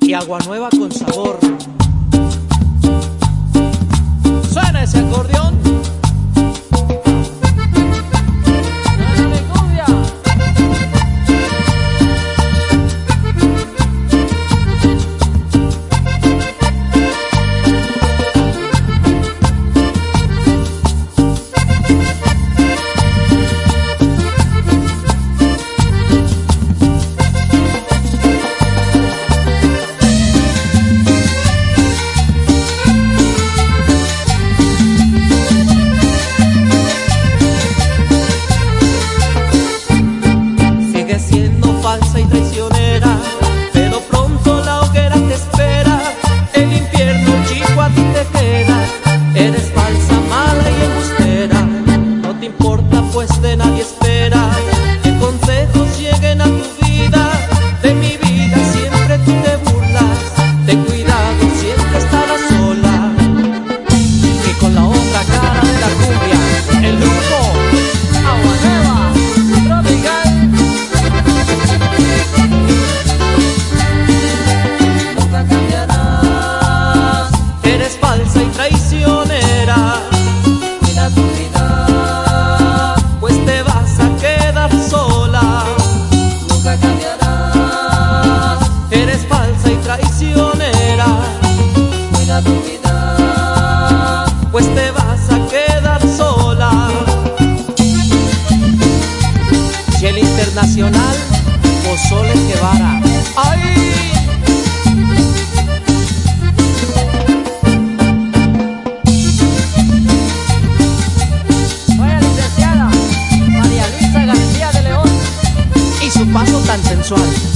y agua nueva con sabor. Suena ese acordeón. Falsa y traicionera, pero pronto la hoguera te espera. El infierno chico a ti te queda. Eres falsa, mala y embustera. No te importa pues de nadie espera que consejos lleguen a tu vida. De mi vida siempre tú te burlas. Ten cuidado, siempre estarás sola. Y con la otra cara de la cumbia, el grupo Agua Nueva Tropical. Falsa y traicionera, cuida tu vida, pues te vas a quedar sola. nunca cambiarás. Eres falsa y traicionera, Cuida tu vida, pues te vas a quedar sola. Y el internacional Pozole Guevara. ¡Ay! Su paso tan sensual.